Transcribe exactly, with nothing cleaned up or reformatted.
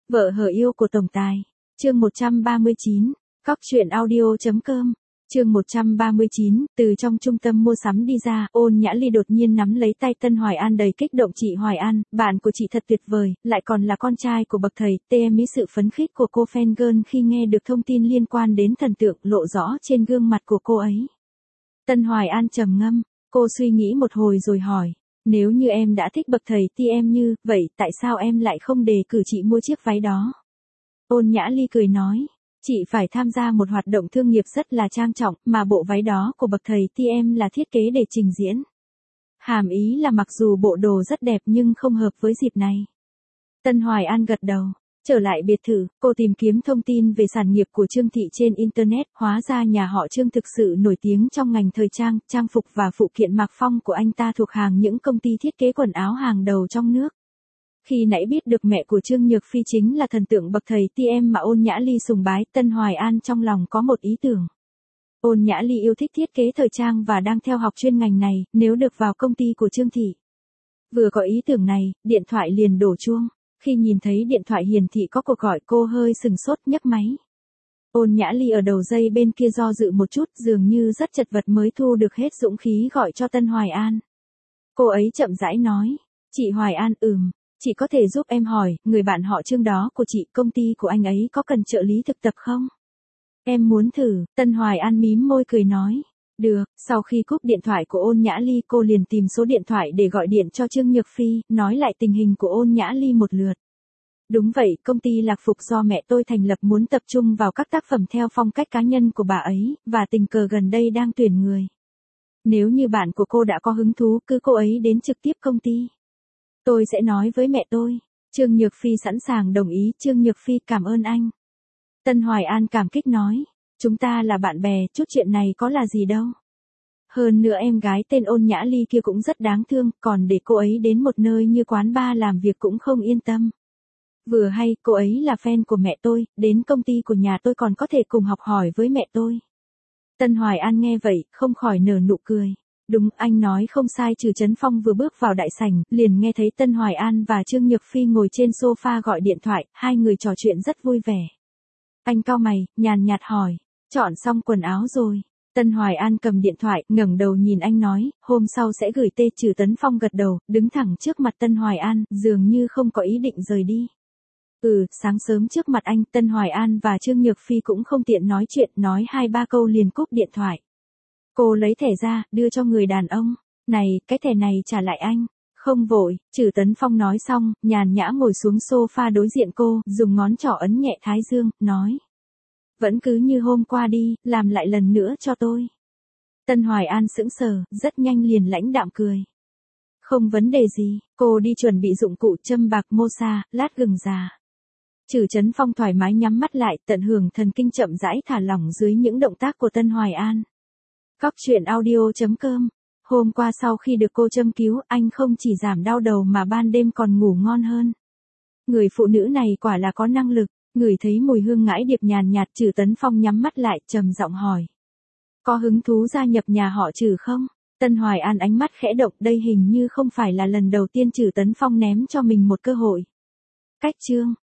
Vợ hờ yêu của tổng tài. Chương một trăm ba mươi chín. Cóc truyện audio chấm com. Chương một trăm ba mươi chín, từ trong trung tâm mua sắm đi ra, Ôn Nhã Ly đột nhiên nắm lấy tay Tân Hoài An đầy kích động. Chị Hoài An, bạn của chị thật tuyệt vời, lại còn là con trai của bậc thầy. Tê em ý sự phấn khích của cô fangirl khi nghe được thông tin liên quan đến thần tượng lộ rõ trên gương mặt của cô ấy. Tân Hoài An trầm ngâm, cô suy nghĩ một hồi rồi hỏi, nếu như em đã thích bậc thầy thì em Như, vậy tại sao em lại không đề cử chị mua chiếc váy đó? Ôn Nhã Ly cười nói, chị phải tham gia một hoạt động thương nghiệp rất là trang trọng, mà bộ váy đó của bậc thầy thì em là thiết kế để trình diễn. Hàm ý là mặc dù bộ đồ rất đẹp nhưng không hợp với dịp này. Tân Hoài An gật đầu. Trở lại biệt thự, cô tìm kiếm thông tin về sản nghiệp của Trương Thị trên Internet, hóa ra nhà họ Trương thực sự nổi tiếng trong ngành thời trang, trang phục và phụ kiện mặc phong của anh ta thuộc hàng những công ty thiết kế quần áo hàng đầu trong nước. Khi nãy biết được mẹ của Trương Nhược Phi chính là thần tượng bậc thầy tê em mà Ôn Nhã Ly sùng bái, Tân Hoài An trong lòng có một ý tưởng. Ôn Nhã Ly yêu thích thiết kế thời trang và đang theo học chuyên ngành này, nếu được vào công ty của Trương Thị. Vừa có ý tưởng này, điện thoại liền đổ chuông. Khi nhìn thấy điện thoại hiển thị có cuộc gọi, cô hơi sừng sốt nhấc máy. Ôn Nhã Ly ở đầu dây bên kia do dự một chút, dường như rất chật vật mới thu được hết dũng khí gọi cho Tân Hoài An. Cô ấy chậm rãi nói, chị Hoài An, ừm, chị có thể giúp em hỏi, người bạn họ Trương đó của chị, công ty của anh ấy có cần trợ lý thực tập không? Em muốn thử. Tân Hoài An mím môi cười nói. Được. Sau khi cúp điện thoại của Ôn Nhã Ly, cô liền tìm số điện thoại để gọi điện cho Trương Nhược Phi, nói lại tình hình của Ôn Nhã Ly một lượt. Đúng vậy, công ty Lạc Phục do mẹ tôi thành lập muốn tập trung vào các tác phẩm theo phong cách cá nhân của bà ấy, và tình cờ gần đây đang tuyển người. Nếu như bạn của cô đã có hứng thú, cứ cô ấy đến trực tiếp công ty. Tôi sẽ nói với mẹ tôi. Trương Nhược Phi sẵn sàng đồng ý. Trương Nhược Phi, cảm ơn anh. Tân Hoài An cảm kích nói. Chúng ta là bạn bè, chút chuyện này có là gì đâu. Hơn nữa em gái tên Ôn Nhã Ly kia cũng rất đáng thương, còn để cô ấy đến một nơi như quán bar làm việc cũng không yên tâm. Vừa hay, cô ấy là fan của mẹ tôi, đến công ty của nhà tôi còn có thể cùng học hỏi với mẹ tôi. Tân Hoài An nghe vậy, không khỏi nở nụ cười. Đúng, anh nói không sai. Trừ Trấn Phong vừa bước vào đại sảnh, liền nghe thấy Tân Hoài An và Trương Nhược Phi ngồi trên sofa gọi điện thoại, hai người trò chuyện rất vui vẻ. Anh cau mày, nhàn nhạt hỏi, chọn xong quần áo rồi? Tân Hoài An cầm điện thoại, ngẩng đầu nhìn anh nói, hôm sau sẽ gửi tê. Trừ Tấn Phong gật đầu, đứng thẳng trước mặt Tân Hoài An, dường như không có ý định rời đi. Ừ, sáng sớm trước mặt anh, Tân Hoài An và Trương Nhược Phi cũng không tiện nói chuyện, nói hai ba câu liền cúp điện thoại. Cô lấy thẻ ra, đưa cho người đàn ông. Này, cái thẻ này trả lại anh. Không vội. Trừ Tấn Phong nói xong, nhàn nhã ngồi xuống sofa đối diện cô, dùng ngón trỏ ấn nhẹ thái dương, nói. Vẫn cứ như hôm qua đi, làm lại lần nữa cho tôi. Tân Hoài An sững sờ, rất nhanh liền lãnh đạm cười. Không vấn đề gì, cô đi chuẩn bị dụng cụ châm bạc mô sa, lát gừng già. Trừ Trấn Phong thoải mái nhắm mắt lại, tận hưởng thần kinh, chậm rãi thả lỏng dưới những động tác của Tân Hoài An. Cóc truyện audio chấm com. Hôm qua sau khi được cô châm cứu, anh không chỉ giảm đau đầu mà ban đêm còn ngủ ngon hơn. Người phụ nữ này quả là có năng lực. Ngửi thấy mùi hương ngãi điệp nhàn nhạt, Trừ Tấn Phong nhắm mắt lại, trầm giọng hỏi. Có hứng thú gia nhập nhà họ Trừ không? Tân Hoài An ánh mắt khẽ động, đây hình như không phải là lần đầu tiên Trừ Tấn Phong ném cho mình một cơ hội. Cách chương.